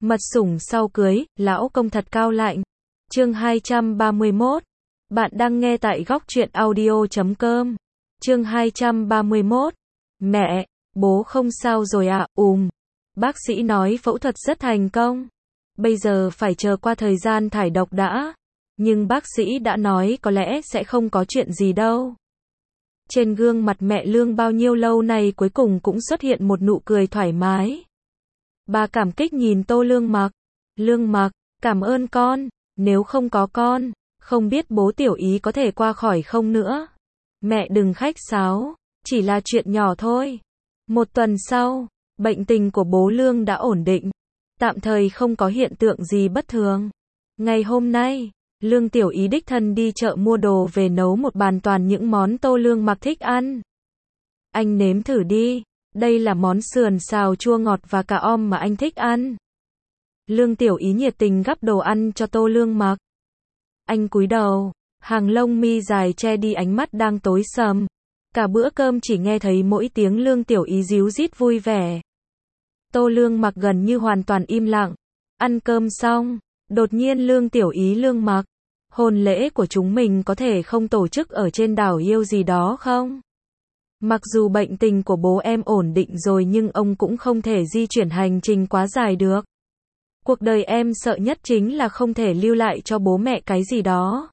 Mật sủng sau cưới, lão công thật cao lạnh. Chương 231. Bạn đang nghe tại góc truyện audio.com. Chương 231. Mẹ, bố không sao rồi ạ, Bác sĩ nói phẫu thuật rất thành công. Bây giờ phải chờ qua thời gian thải độc đã. Nhưng bác sĩ đã nói có lẽ sẽ không có chuyện gì đâu. Trên gương mặt mẹ Lương bao nhiêu lâu nay cuối cùng cũng xuất hiện một nụ cười thoải mái. Bà cảm kích nhìn Tô Lương Mặc. Lương Mặc, cảm ơn con. Nếu không có con, không biết bố Tiểu Ý có thể qua khỏi không nữa. Mẹ đừng khách sáo, chỉ là chuyện nhỏ thôi. Một tuần sau, bệnh tình của bố Lương đã ổn định. Tạm thời không có hiện tượng gì bất thường. Ngày hôm nay, Lương Tiểu Ý đích thân đi chợ mua đồ về nấu một bàn toàn những món Tô Lương Mặc thích ăn. Anh nếm thử đi, đây là món sườn xào chua ngọt và cà om mà anh thích ăn. Lương Tiểu Ý nhiệt tình gắp đồ ăn cho Tô Lương Mặc. Anh cúi đầu, hàng lông mi dài che đi ánh mắt đang tối sầm. Cả bữa cơm chỉ nghe thấy mỗi tiếng Lương Tiểu Ý ríu rít vui vẻ. Tô Lương Mặc gần như hoàn toàn im lặng. Ăn cơm xong, đột nhiên Lương Tiểu Ý Lương Mặc, hôn lễ của chúng mình có thể không tổ chức ở trên đảo yêu gì đó không? Mặc dù bệnh tình của bố em ổn định rồi nhưng ông cũng không thể di chuyển hành trình quá dài được. Cuộc đời em sợ nhất chính là không thể lưu lại cho bố mẹ cái gì đó.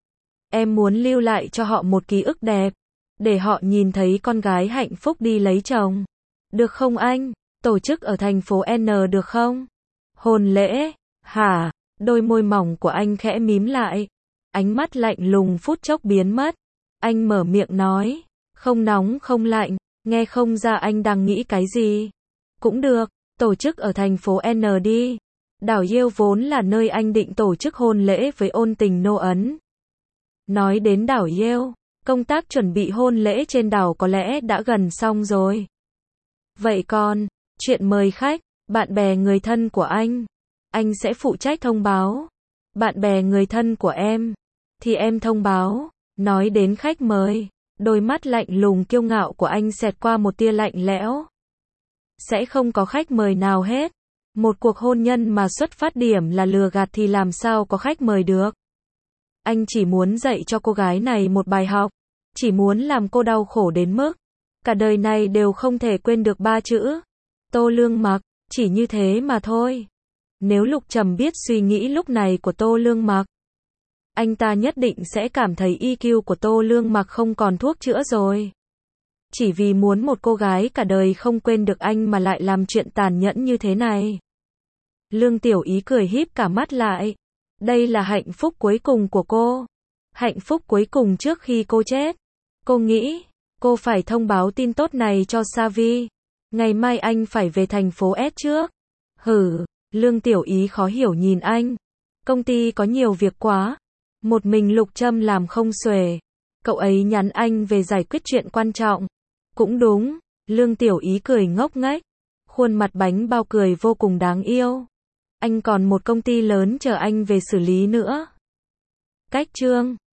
Em muốn lưu lại cho họ một ký ức đẹp, để họ nhìn thấy con gái hạnh phúc đi lấy chồng. Được không anh? Tổ chức ở thành phố N được không? Hôn lễ, hả? Đôi môi mỏng của anh khẽ mím lại. Ánh mắt lạnh lùng phút chốc biến mất. Anh mở miệng nói, không nóng không lạnh, nghe không ra anh đang nghĩ cái gì. Cũng được, tổ chức ở thành phố N đi. Đảo yêu vốn là nơi anh định tổ chức hôn lễ với ôn tình nô ấn. Nói đến đảo yêu, công tác chuẩn bị hôn lễ trên đảo có lẽ đã gần xong rồi. Vậy còn, chuyện mời khách, bạn bè người thân của anh sẽ phụ trách thông báo. Bạn bè người thân của em, thì em thông báo. Nói đến khách mời, đôi mắt lạnh lùng kiêu ngạo của anh xẹt qua một tia lạnh lẽo. Sẽ không có khách mời nào hết. Một cuộc hôn nhân mà xuất phát điểm là lừa gạt thì làm sao có khách mời được. Anh chỉ muốn dạy cho cô gái này một bài học. Chỉ muốn làm cô đau khổ đến mức cả đời này đều không thể quên được 3 chữ. Tô Lương Mặc, chỉ như thế mà thôi. Nếu Lục Trầm biết suy nghĩ lúc này của Tô Lương Mặc, anh ta nhất định sẽ cảm thấy EQ của Tô Lương Mặc không còn thuốc chữa rồi. Chỉ vì muốn một cô gái cả đời không quên được anh mà lại làm chuyện tàn nhẫn như thế này. Lương Tiểu Ý cười híp cả mắt lại. Đây là hạnh phúc cuối cùng của cô. Hạnh phúc cuối cùng trước khi cô chết. Cô nghĩ, cô phải thông báo tin tốt này cho Savi. Ngày mai anh phải về thành phố S trước. Lương Tiểu Ý khó hiểu nhìn anh. Công ty có nhiều việc quá. Một mình Lục Trâm làm không xuể. Cậu ấy nhắn anh về giải quyết chuyện quan trọng. Cũng đúng, Lương Tiểu Ý cười ngốc nghếch. Khuôn mặt bánh bao cười vô cùng đáng yêu. Anh còn một công ty lớn chờ anh về xử lý nữa. Cách chương